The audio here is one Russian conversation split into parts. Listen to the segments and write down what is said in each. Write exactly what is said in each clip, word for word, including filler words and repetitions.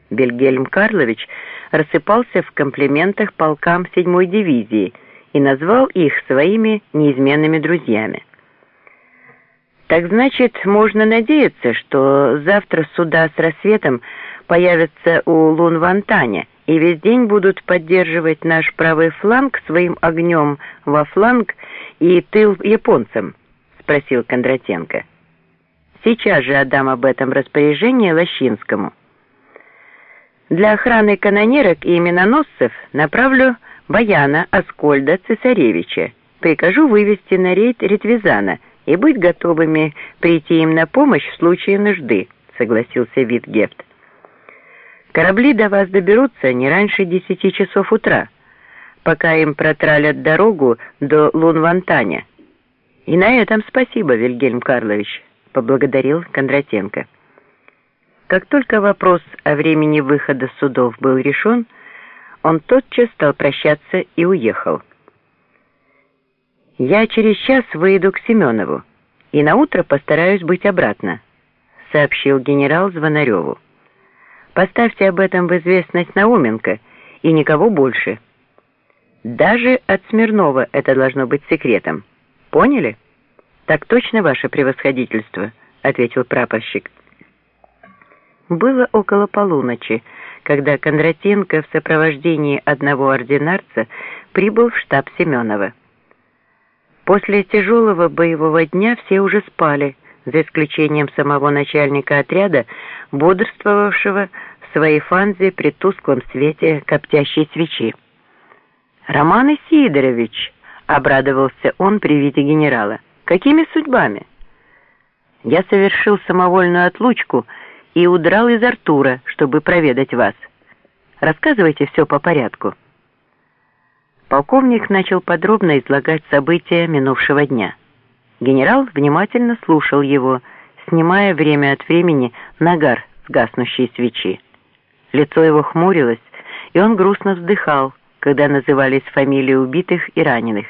Вильгельм Карлович рассыпался в комплиментах полкам седьмой дивизии и назвал их своими неизменными друзьями. Так значит, можно надеяться, что завтра суда с рассветом появятся у Лун-Вантаня и весь день будут поддерживать наш правый фланг своим огнем во фланг и тыл японцам, спросил Кондратенко. Сейчас же отдам об этом распоряжение Лощинскому. Для охраны канонерок и миноносцев направлю Баяна, Аскольда, Цесаревича. Прикажу вывести на рейд Ретвизана и быть готовыми прийти им на помощь в случае нужды, согласился Витгефт. Корабли до вас доберутся не раньше десяти часов утра, пока им протралят дорогу до Лун-Вантаня. И на этом спасибо, Вильгельм Карлович, поблагодарил Кондратенко. Как только вопрос о времени выхода судов был решен, он тотчас стал прощаться и уехал. «Я через час выйду к Семенову и наутро постараюсь быть обратно», — сообщил генерал Звонареву. «Поставьте об этом в известность Науменко и никого больше. Даже от Смирнова это должно быть секретом. Поняли?» «Так точно, ваше превосходительство», — ответил прапорщик. Было около полуночи, когда Кондратенко в сопровождении одного ординарца прибыл в штаб Семенова. После тяжелого боевого дня все уже спали, за исключением самого начальника отряда, бодрствовавшего в своей фанзе при тусклом свете коптящей свечи. «Роман Исидорович!» — обрадовался он при виде генерала. «Какими судьбами?» «Я совершил самовольную отлучку и удрал из Артура, чтобы проведать вас. Рассказывайте все по порядку». Полковник начал подробно излагать события минувшего дня. Генерал внимательно слушал его, снимая время от времени нагар с гаснущей свечи. Лицо его хмурилось, и он грустно вздыхал, когда назывались фамилии убитых и раненых.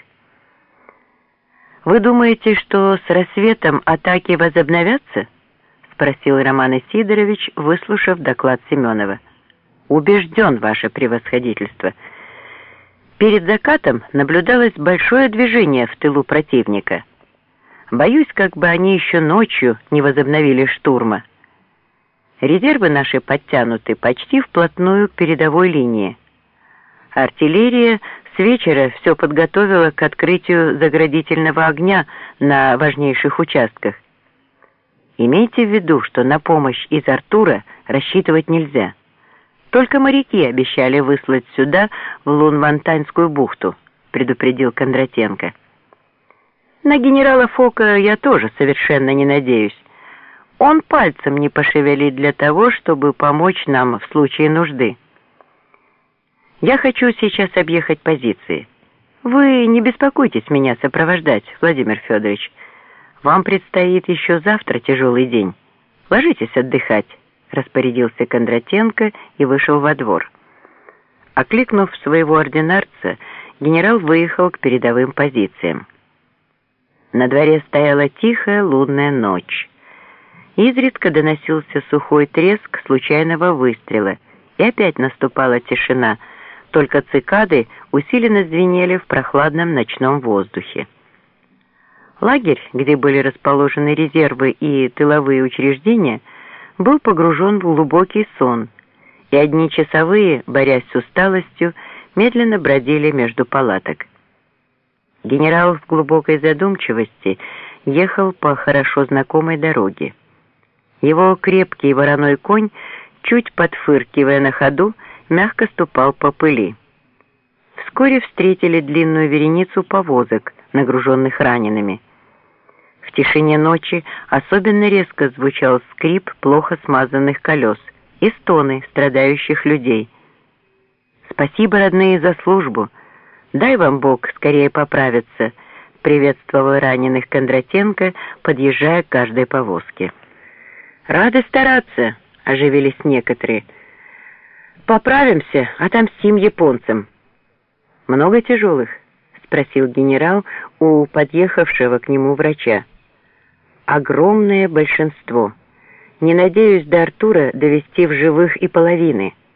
«Вы думаете, что с рассветом атаки возобновятся?» — спросил Роман Исидорович, выслушав доклад Семенова. «Убежден, ваше превосходительство. Перед закатом наблюдалось большое движение в тылу противника. Боюсь, как бы они еще ночью не возобновили штурма. Резервы наши подтянуты почти вплотную к передовой линии. Артиллерия с вечера все подготовила к открытию заградительного огня на важнейших участках. Имейте в виду, что на помощь из Артура рассчитывать нельзя. Только моряки обещали выслать сюда, в Лун-Вантаньскую бухту», — предупредил Кондратенко. «На генерала Фока я тоже совершенно не надеюсь. Он пальцем не пошевелит для того, чтобы помочь нам в случае нужды. Я хочу сейчас объехать позиции. Вы не беспокойтесь меня сопровождать, Владимир Федорович. Вам предстоит еще завтра тяжелый день. Ложитесь отдыхать», — распорядился Кондратенко и вышел во двор. Окликнув своего ординарца, генерал выехал к передовым позициям. На дворе стояла тихая лунная ночь. Изредка доносился сухой треск случайного выстрела, и опять наступала тишина, только цикады усиленно звенели в прохладном ночном воздухе. Лагерь, где были расположены резервы и тыловые учреждения, был погружен в глубокий сон, и одни часовые, борясь с усталостью, медленно бродили между палаток. Генерал в глубокой задумчивости ехал по хорошо знакомой дороге. Его крепкий вороной конь, чуть подфыркивая на ходу, мягко ступал по пыли. Вскоре встретили длинную вереницу повозок, нагруженных ранеными. В тишине ночи особенно резко звучал скрип плохо смазанных колес и стоны страдающих людей. «Спасибо, родные, за службу! Дай вам Бог скорее поправиться!» — приветствовал раненых Кондратенко, подъезжая к каждой повозке. «Рады стараться!» — оживились некоторые. «Поправимся, отомстим японцам». «Много тяжелых?» — спросил генерал у подъехавшего к нему врача. «Огромное большинство. Не надеюсь до Артура довести в живых и половины.